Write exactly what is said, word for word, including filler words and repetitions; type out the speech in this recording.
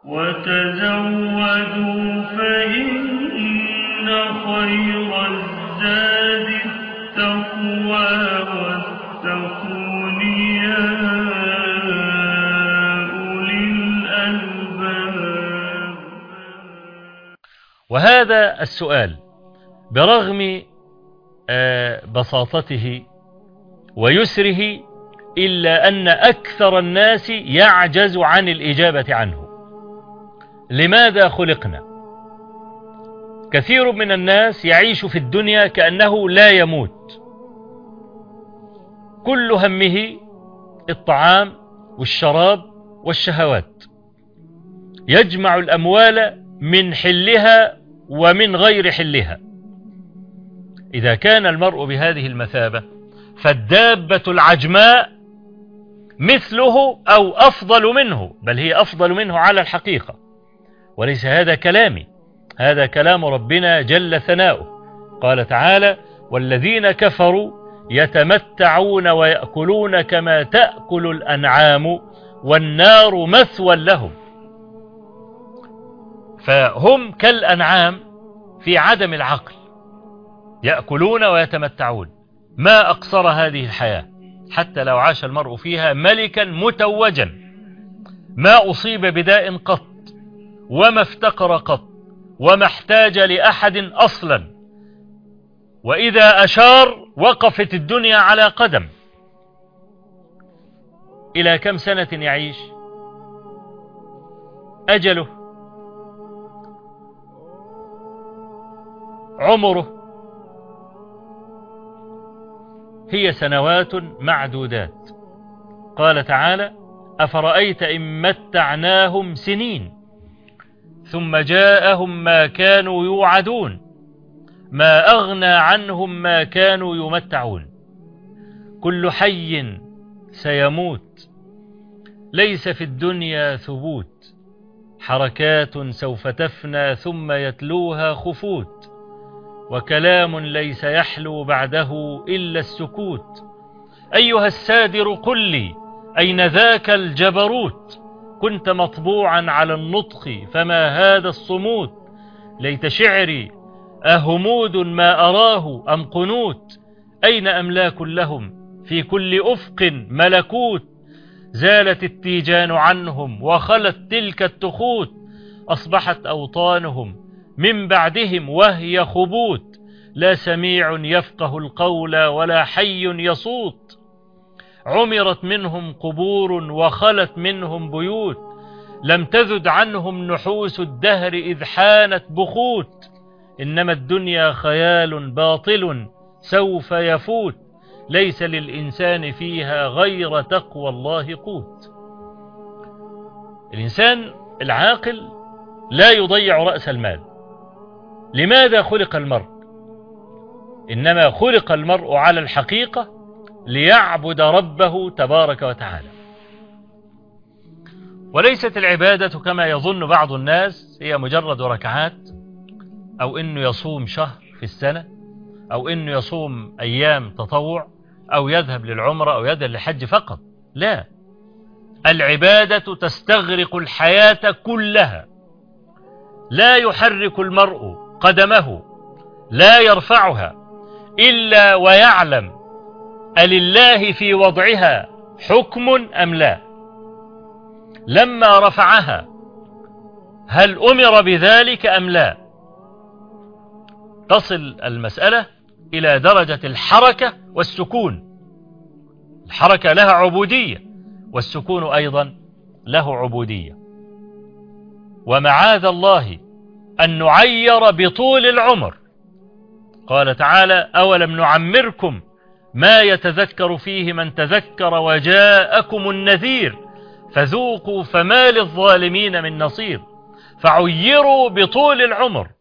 وتزودوا فإن خير الزاد التقوى واتقون يا أولي الألباب. وهذا السؤال برغم بساطته ويسره إلا أن أكثر الناس يعجز عن الإجابة عنه. لماذا خلقنا؟ كثير من الناس يعيش في الدنيا كأنه لا يموت، كل همه الطعام والشراب والشهوات، يجمع الأموال من حلها ومن غير حلها. إذا كان المرء بهذه المثابة فالدابة العجماء مثله أو أفضل منه، بل هي أفضل منه على الحقيقة. وليس هذا كلامي، هذا كلام ربنا جل ثناؤه. قال تعالى: والذين كفروا يتمتعون ويأكلون كما تأكل الأنعام والنار مثوى لهم. فهم كالأنعام في عدم العقل، يأكلون ويتمتعون. ما أقصر هذه الحياة، حتى لو عاش المرء فيها ملكا متوجا ما أصيب بداء قط وما افتقر قط وما احتاج لأحد أصلا، وإذا أشار وقفت الدنيا على قدم. إلى كم سنة يعيش؟ أجله، عمره هي سنوات معدودات. قال تعالى: أفرأيت إن متعناهم سنين ثم جاءهم ما كانوا يوعدون ما أغنى عنهم ما كانوا يمتعون. كل حي سيموت، ليس في الدنيا ثبوت، حركات سوف تفنى ثم يتلوها خفوت، وكلام ليس يحلو بعده إلا السكوت. أيها السادر قل لي أين ذاك الجبروت؟ كنت مطبوعا على النطق فما هذا الصمود؟ ليت شعري أهمود ما أراه أم قنوت؟ أين أملاك لهم في كل أفق ملكوت؟ زالت التيجان عنهم وخلت تلك التخوت، أصبحت أوطانهم من بعدهم وهي خبوت، لا سميع يفقه القول ولا حي يصوت. عمرت منهم قبور وخلت منهم بيوت، لم تذد عنهم نحوس الدهر إذ حانت بخوت. إنما الدنيا خيال باطل سوف يفوت، ليس للإنسان فيها غير تقوى الله قوت. الإنسان العاقل لا يضيع رأس المال. لماذا خلق المرء؟ إنما خلق المرء على الحقيقة ليعبد ربه تبارك وتعالى. وليست العبادة كما يظن بعض الناس هي مجرد ركعات، أو إنه يصوم شهر في السنة، أو إنه يصوم أيام تطوع، أو يذهب للعمرة أو يذهب للحج فقط. لا، العبادة تستغرق الحياة كلها. لا يحرك المرء قدمه، لا يرفعها إلا ويعلم ألله في وضعها حكم أم لا. لما رفعها هل أمر بذلك أم لا؟ تصل المسألة إلى درجة الحركة والسكون. الحركة لها عبودية، والسكون أيضا له عبودية. ومعاذ الله أن نعير بطول العمر. قال تعالى: أولم نعمركم ما يتذكر فيه من تذكر وجاءكم النذير فذوقوا فما للظالمين من نصير. فعيروا بطول العمر،